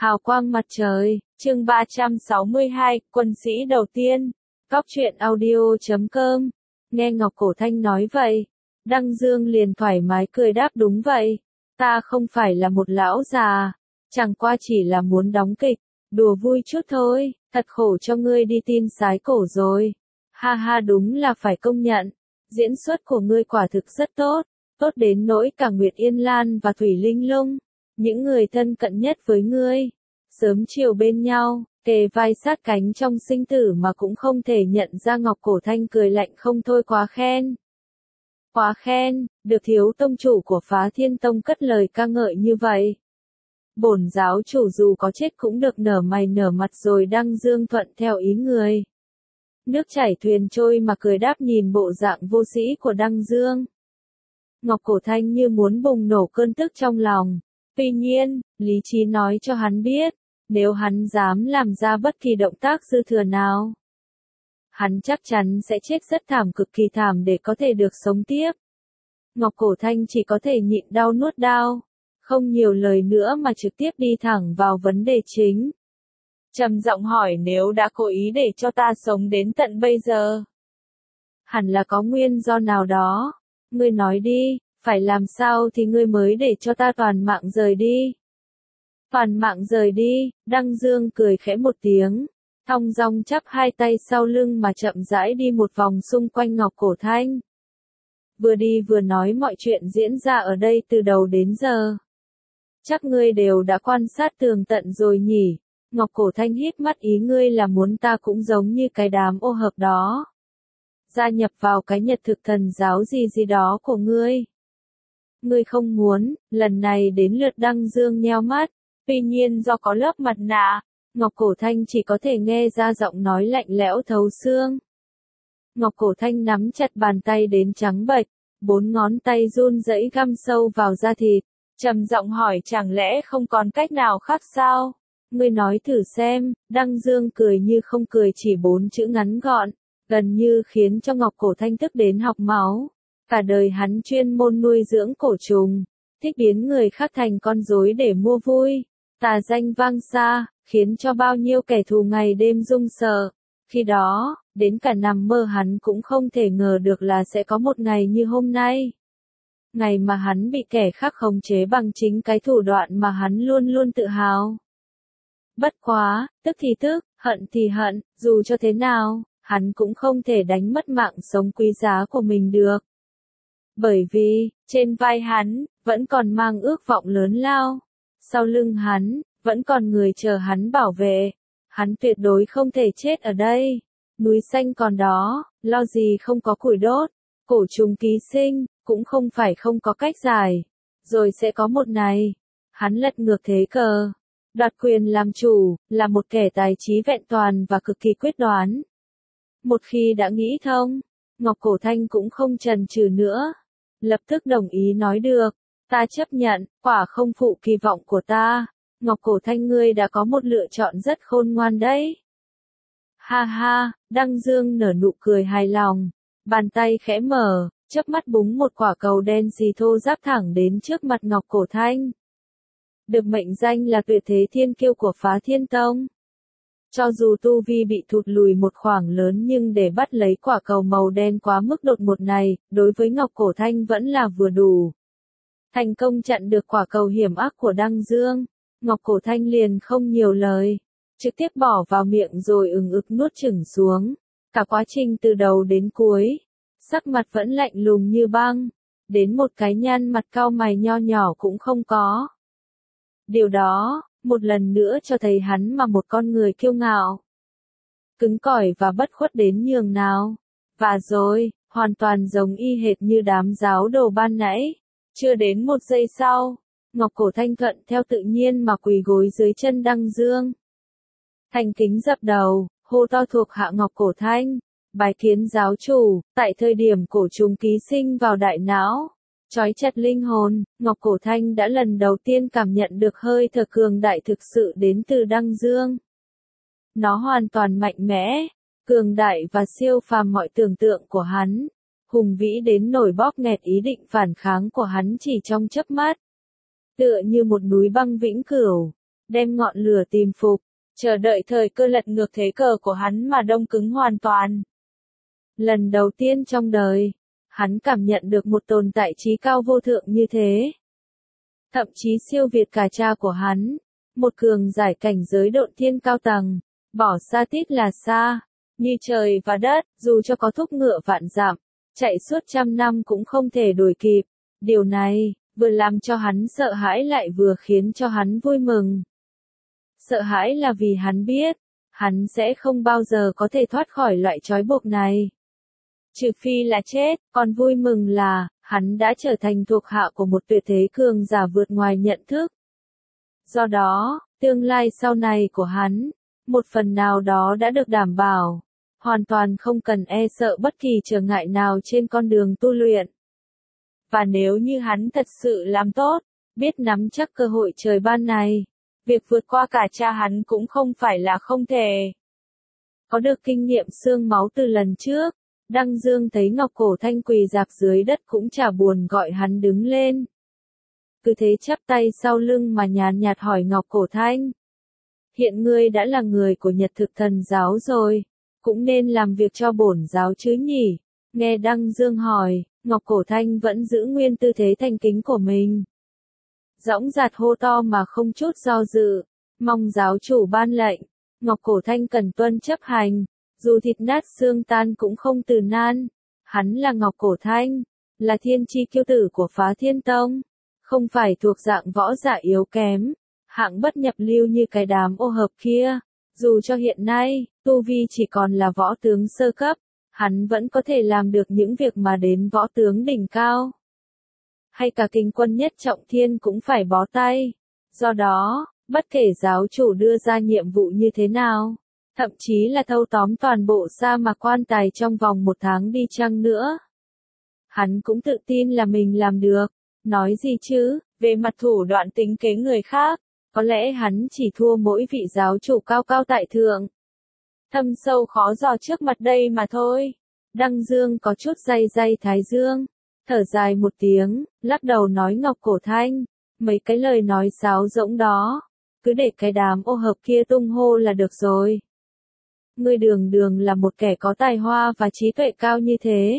Hào quang mặt trời, chương 362, quân sĩ đầu tiên. Góc truyện audio.com. Nghe Ngọc Cổ Thanh nói vậy, Đăng Dương liền thoải mái cười đáp đúng vậy. Ta không phải là một lão già, chẳng qua chỉ là muốn đóng kịch, đùa vui chút thôi, thật khổ cho ngươi đi tin sái cổ rồi. Ha ha, đúng là phải công nhận, diễn xuất của ngươi quả thực rất tốt, tốt đến nỗi cả Nguyệt Yên Lan và Thủy Linh Lung, những người thân cận nhất với ngươi, sớm chiều bên nhau, kề vai sát cánh trong sinh tử mà cũng không thể nhận ra. Ngọc Cổ Thanh cười lạnh không thôi. Quá khen. Quá khen, được thiếu tông chủ của Phá Thiên Tông cất lời ca ngợi như vậy. Bổn giáo chủ dù có chết cũng được nở mày nở mặt rồi. Đăng Dương thuận theo ý người. Nước chảy thuyền trôi mà cười đáp nhìn bộ dạng vô sĩ của Đăng Dương. Ngọc Cổ Thanh như muốn bùng nổ cơn tức trong lòng. Tuy nhiên, lý trí nói cho hắn biết, nếu hắn dám làm ra bất kỳ động tác dư thừa nào, hắn chắc chắn sẽ chết rất thảm, cực kỳ thảm để có thể được sống tiếp. Ngọc Cổ Thanh chỉ có thể nhịn đau nuốt đau, không nhiều lời nữa mà trực tiếp đi thẳng vào vấn đề chính. Trầm giọng hỏi, nếu đã cố ý để cho ta sống đến tận bây giờ, hẳn là có nguyên do nào đó. Ngươi nói đi, phải làm sao thì ngươi mới để cho ta toàn mạng rời đi? Toàn mạng rời đi, Đăng Dương cười khẽ một tiếng, thong dong chắp hai tay sau lưng mà chậm rãi đi một vòng xung quanh Ngọc Cổ Thanh. Vừa đi vừa nói mọi chuyện diễn ra ở đây từ đầu đến giờ. Chắc ngươi đều đã quan sát tường tận rồi nhỉ? Ngọc Cổ Thanh híp mắt, ý ngươi là muốn ta cũng giống như cái đám ô hợp đó, gia nhập vào cái Nhật Thực Thần giáo gì đó của ngươi. Ngươi không muốn. Lần này đến lượt Đăng Dương nheo mắt, tuy nhiên do có lớp mặt nạ, Ngọc Cổ Thanh chỉ có thể nghe ra giọng nói lạnh lẽo thấu xương. Ngọc Cổ Thanh nắm chặt bàn tay đến trắng bệch, 4 ngón tay run rẩy găm sâu vào da thịt, trầm giọng hỏi, chẳng lẽ không còn cách nào khác sao? Ngươi nói thử xem. Đăng Dương cười như không cười, chỉ 4 chữ ngắn gọn, gần như khiến cho Ngọc Cổ Thanh tức đến học máu. Cả đời hắn chuyên môn nuôi dưỡng cổ trùng, thích biến người khác thành con rối để mua vui, tà danh vang xa, khiến cho bao nhiêu kẻ thù ngày đêm run sợ. Khi đó, đến cả nằm mơ hắn cũng không thể ngờ được là sẽ có một ngày như hôm nay. Ngày mà hắn bị kẻ khác khống chế bằng chính cái thủ đoạn mà hắn luôn luôn tự hào. Bất quá, tức thì tức, hận thì hận, dù cho thế nào, hắn cũng không thể đánh mất mạng sống quý giá của mình được. Bởi vì, trên vai hắn, vẫn còn mang ước vọng lớn lao. Sau lưng hắn, vẫn còn người chờ hắn bảo vệ. Hắn tuyệt đối không thể chết ở đây. Núi xanh còn đó, lo gì không có củi đốt. Cổ trùng ký sinh, cũng không phải không có cách giải. Rồi sẽ có một ngày, hắn lật ngược thế cờ, đoạt quyền làm chủ, là một kẻ tài trí vẹn toàn và cực kỳ quyết đoán. Một khi đã nghĩ thông, Ngọc Cổ Thanh cũng không chần chừ nữa. Lập tức đồng ý nói được, ta chấp nhận, quả không phụ kỳ vọng của ta. Ngọc Cổ Thanh, ngươi đã có một lựa chọn rất khôn ngoan đấy. Ha ha, Đăng Dương nở nụ cười hài lòng, bàn tay khẽ mở, chớp mắt búng một quả cầu đen xì thô ráp thẳng đến trước mặt Ngọc Cổ Thanh. Được mệnh danh là tuyệt thế thiên kiêu của Phá Thiên Tông, cho dù tu vi bị thụt lùi một khoảng lớn nhưng để bắt lấy quả cầu màu đen quá mức đột ngột này, đối với Ngọc Cổ Thanh vẫn là vừa đủ. Thành công chặn được quả cầu hiểm ác của Đăng Dương, Ngọc Cổ Thanh liền không nhiều lời, trực tiếp bỏ vào miệng rồi ực nuốt chửng xuống. Cả quá trình từ đầu đến cuối, sắc mặt vẫn lạnh lùng như băng, đến một cái nhăn mặt cau mày nho nhỏ cũng không có. Điều đó, một lần nữa cho thấy hắn mà một con người kiêu ngạo, cứng cỏi và bất khuất đến nhường nào. Và rồi, hoàn toàn giống y hệt như đám giáo đồ ban nãy. Chưa đến một giây sau, Ngọc Cổ Thanh thuận theo tự nhiên mà quỳ gối dưới chân Đăng Dương. Thành kính dập đầu, hô to thuộc hạ Ngọc Cổ Thanh, bái kiến giáo chủ. Tại thời điểm cổ trùng ký sinh vào đại não, trói chặt linh hồn, Ngọc Cổ Thanh đã lần đầu tiên cảm nhận được hơi thở cường đại thực sự đến từ Đăng Dương. Nó hoàn toàn mạnh mẽ, cường đại và siêu phàm mọi tưởng tượng của hắn, hùng vĩ đến nổi bóp nghẹt ý định phản kháng của hắn chỉ trong chớp mắt. Tựa như một núi băng vĩnh cửu, đem ngọn lửa tìm phục, chờ đợi thời cơ lật ngược thế cờ của hắn mà đông cứng hoàn toàn. Lần đầu tiên trong đời, hắn cảm nhận được một tồn tại trí cao vô thượng như thế. Thậm chí siêu việt cả cha của hắn, một cường giải cảnh giới độn thiên cao tầng, bỏ xa tít là xa, như trời và đất, dù cho có thúc ngựa vạn dặm, chạy suốt 100 năm cũng không thể đuổi kịp. Điều này, vừa làm cho hắn sợ hãi lại vừa khiến cho hắn vui mừng. Sợ hãi là vì hắn biết, hắn sẽ không bao giờ có thể thoát khỏi loại trói buộc này. Trừ phi là chết, còn vui mừng là, hắn đã trở thành thuộc hạ của một tuyệt thế cường giả vượt ngoài nhận thức. Do đó, tương lai sau này của hắn, một phần nào đó đã được đảm bảo, hoàn toàn không cần e sợ bất kỳ trở ngại nào trên con đường tu luyện. Và nếu như hắn thật sự làm tốt, biết nắm chắc cơ hội trời ban này, việc vượt qua cả cha hắn cũng không phải là không thể. Có được kinh nghiệm xương máu từ lần trước, Đăng Dương thấy Ngọc Cổ Thanh quỳ rạp dưới đất cũng chả buồn gọi hắn đứng lên. Cứ thế chắp tay sau lưng mà nhàn nhạt hỏi Ngọc Cổ Thanh. Hiện ngươi đã là người của Nhật Thực Thần giáo rồi, cũng nên làm việc cho bổn giáo chứ nhỉ? Nghe Đăng Dương hỏi, Ngọc Cổ Thanh vẫn giữ nguyên tư thế thành kính của mình. Dõng dạc hô to mà không chút do dự, mong giáo chủ ban lệnh, Ngọc Cổ Thanh cần tuân chấp hành, dù thịt nát xương tan cũng không từ nan. Hắn là Ngọc Cổ Thanh, là thiên chi kiêu tử của Phá Thiên Tông, không phải thuộc dạng võ giả yếu kém, hạng bất nhập lưu như cái đám ô hợp kia. Dù cho hiện nay, tu vi chỉ còn là võ tướng sơ cấp, hắn vẫn có thể làm được những việc mà đến võ tướng đỉnh cao. Hay cả kình quân nhất trọng thiên cũng phải bó tay. Do đó, bất kể giáo chủ đưa ra nhiệm vụ như thế nào, thậm chí là thâu tóm toàn bộ sa mạc Quan Tài trong vòng 1 tháng đi chăng nữa, hắn cũng tự tin là mình làm được. Nói gì chứ, về mặt thủ đoạn tính kế người khác, có lẽ hắn chỉ thua mỗi vị giáo chủ cao cao tại thượng. Thâm sâu khó dò trước mặt đây mà thôi. Đăng Dương có chút day day thái dương, thở dài một tiếng, lắc đầu nói Ngọc Cổ Thanh, mấy cái lời nói sáo rỗng đó, cứ để cái đám ô hợp kia tung hô là được rồi. Ngươi đường đường là một kẻ có tài hoa và trí tuệ cao như thế,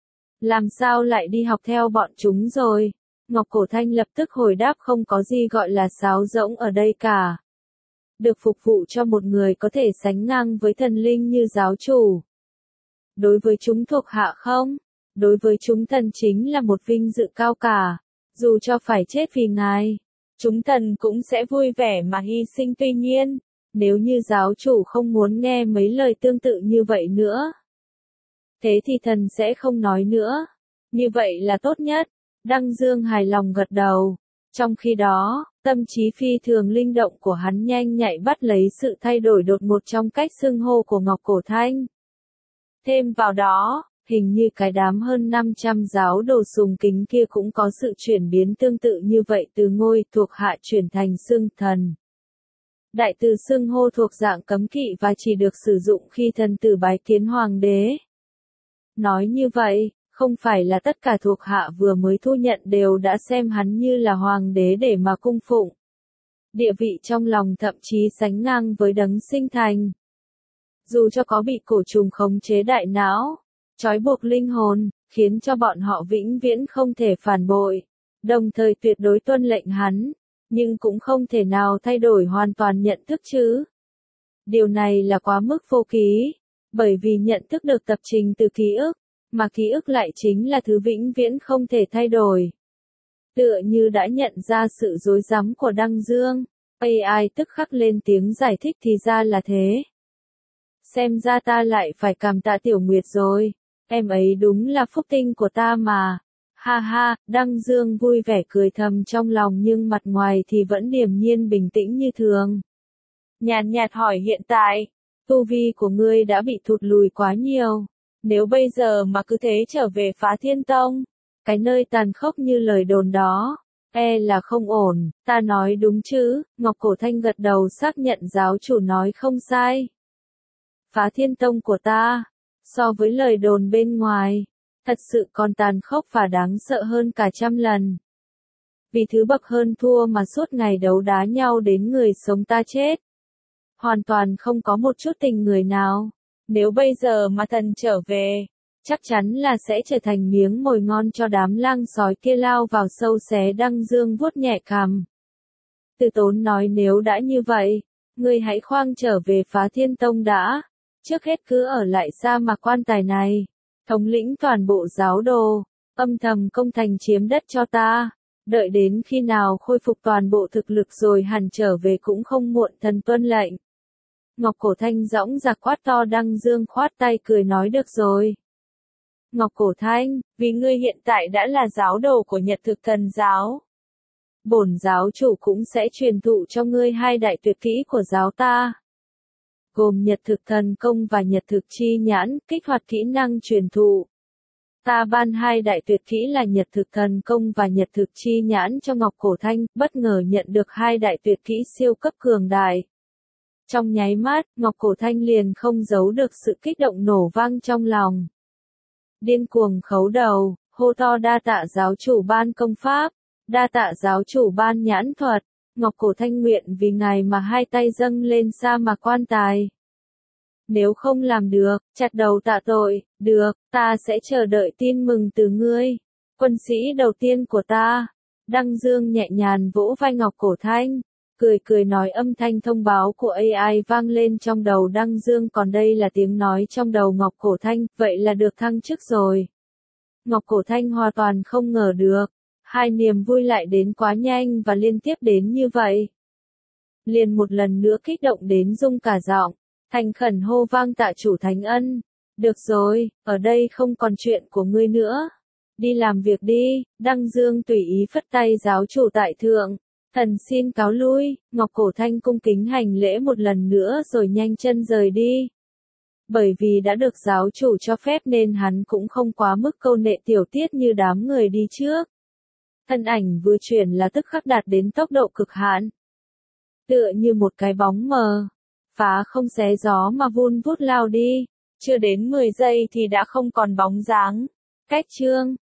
làm sao lại đi học theo bọn chúng rồi? Ngọc Cổ Thanh lập tức hồi đáp không có gì gọi là sáo rỗng ở đây cả. Được phục vụ cho một người có thể sánh ngang với thần linh như giáo chủ. Đối với chúng thuộc hạ không? Đối với chúng thần chính là một vinh dự cao cả. Dù cho phải chết vì ngài, chúng thần cũng sẽ vui vẻ mà hy sinh. Tuy nhiên, nếu như giáo chủ không muốn nghe mấy lời tương tự như vậy nữa, thế thì thần sẽ không nói nữa. Như vậy là tốt nhất. Đăng Dương hài lòng gật đầu. Trong khi đó, tâm trí phi thường linh động của hắn nhanh nhạy bắt lấy sự thay đổi đột ngột trong cách xưng hô của Ngọc Cổ Thanh. Thêm vào đó, hình như cái đám hơn 500 giáo đồ sùng kính kia cũng có sự chuyển biến tương tự như vậy, từ ngôi thuộc hạ chuyển thành xưng thần. Đại từ xưng hô thuộc dạng cấm kỵ và chỉ được sử dụng khi thần tử bái kiến hoàng đế. Nói như vậy, không phải là tất cả thuộc hạ vừa mới thu nhận đều đã xem hắn như là hoàng đế để mà cung phụng. Địa vị trong lòng thậm chí sánh ngang với đấng sinh thành. Dù cho có bị cổ trùng khống chế đại não, trói buộc linh hồn, khiến cho bọn họ vĩnh viễn không thể phản bội, đồng thời tuyệt đối tuân lệnh hắn, nhưng cũng không thể nào thay đổi hoàn toàn nhận thức chứ. Điều này là quá mức vô ký, bởi vì nhận thức được tập trình từ ký ức, mà ký ức lại chính là thứ vĩnh viễn không thể thay đổi. Tựa như đã nhận ra sự rối rắm của Đăng Dương, AI tức khắc lên tiếng giải thích thì ra là thế. Xem ra ta lại phải cảm tạ Tiểu Nguyệt rồi, em ấy đúng là phúc tinh của ta mà. Ha ha, Đăng Dương vui vẻ cười thầm trong lòng nhưng mặt ngoài thì vẫn điềm nhiên bình tĩnh như thường. Nhàn nhạt hỏi hiện tại, tu vi của ngươi đã bị thụt lùi quá nhiều. Nếu bây giờ mà cứ thế trở về Phá Thiên Tông, cái nơi tàn khốc như lời đồn đó, e là không ổn. Ta nói đúng chứ? Ngọc Cổ Thanh gật đầu xác nhận giáo chủ nói không sai. Phá Thiên Tông của ta, so với lời đồn bên ngoài, thật sự còn tàn khốc và đáng sợ hơn cả 100 lần. vì thứ bậc hơn thua mà suốt ngày đấu đá nhau đến người sống ta chết. Hoàn toàn không có một chút tình người nào. Nếu bây giờ mà thần trở về, chắc chắn là sẽ trở thành miếng mồi ngon cho đám lang sói kia lao vào sâu xé. Đăng Dương vuốt nhẹ cằm. Từ Tốn nói nếu đã như vậy, ngươi hãy khoang trở về Phá Thiên Tông đã. Trước hết cứ ở lại sa mạc quan tài này, thống lĩnh toàn bộ giáo đồ, âm thầm công thành chiếm đất cho ta. Đợi đến khi nào khôi phục toàn bộ thực lực rồi hẳn trở về cũng không muộn. Thần tuân lệnh. Ngọc Cổ Thanh dõng dạc quát to. Đăng Dương khoát tay cười nói được rồi. Ngọc Cổ Thanh, vì ngươi hiện tại đã là giáo đồ của Nhật Thực Thần Giáo. Bổn giáo chủ cũng sẽ truyền thụ cho ngươi hai đại tuyệt kỹ của giáo ta. Gồm Nhật Thực Thần Công và Nhật Thực Chi Nhãn, kích hoạt kỹ năng truyền thụ. Ta ban hai đại tuyệt kỹ là Nhật Thực Thần Công và Nhật Thực Chi Nhãn cho Ngọc Cổ Thanh, bất ngờ nhận được hai đại tuyệt kỹ siêu cấp cường đại. Trong nháy mắt, Ngọc Cổ Thanh liền không giấu được sự kích động nổ vang trong lòng. Điên cuồng khấu đầu, hô to đa tạ giáo chủ ban công pháp, đa tạ giáo chủ ban nhãn thuật. Ngọc Cổ Thanh nguyện vì ngài mà hai tay dâng lên sa mạc quan tài. Nếu không làm được, chặt đầu tạ tội, được, ta sẽ chờ đợi tin mừng từ ngươi. Quân sĩ đầu tiên của ta. Đăng Dương nhẹ nhàng vỗ vai Ngọc Cổ Thanh, cười nói. Âm thanh thông báo của AI vang lên trong đầu Đăng Dương, còn đây là tiếng nói trong đầu Ngọc Cổ Thanh, vậy là được thăng chức rồi. Ngọc Cổ Thanh hoàn toàn không ngờ được, hai niềm vui lại đến quá nhanh và liên tiếp đến như vậy. Liền một lần nữa kích động đến rung cả giọng, thành khẩn hô vang tạ chủ thánh ân. Được rồi, ở đây không còn chuyện của ngươi nữa. Đi làm việc đi. Đăng Dương tùy ý phất tay. Giáo chủ tại thượng, thần xin cáo lui. Ngọc Cổ Thanh cung kính hành lễ một lần nữa rồi nhanh chân rời đi. Bởi vì đã được giáo chủ cho phép nên hắn cũng không quá mức câu nệ tiểu tiết như đám người đi trước. Thân ảnh vừa chuyển là tức khắc đạt đến tốc độ cực hạn. Tựa như một cái bóng mờ, phá không xé gió mà vun vút lao đi. Chưa đến 10 giây thì đã không còn bóng dáng. Cách chương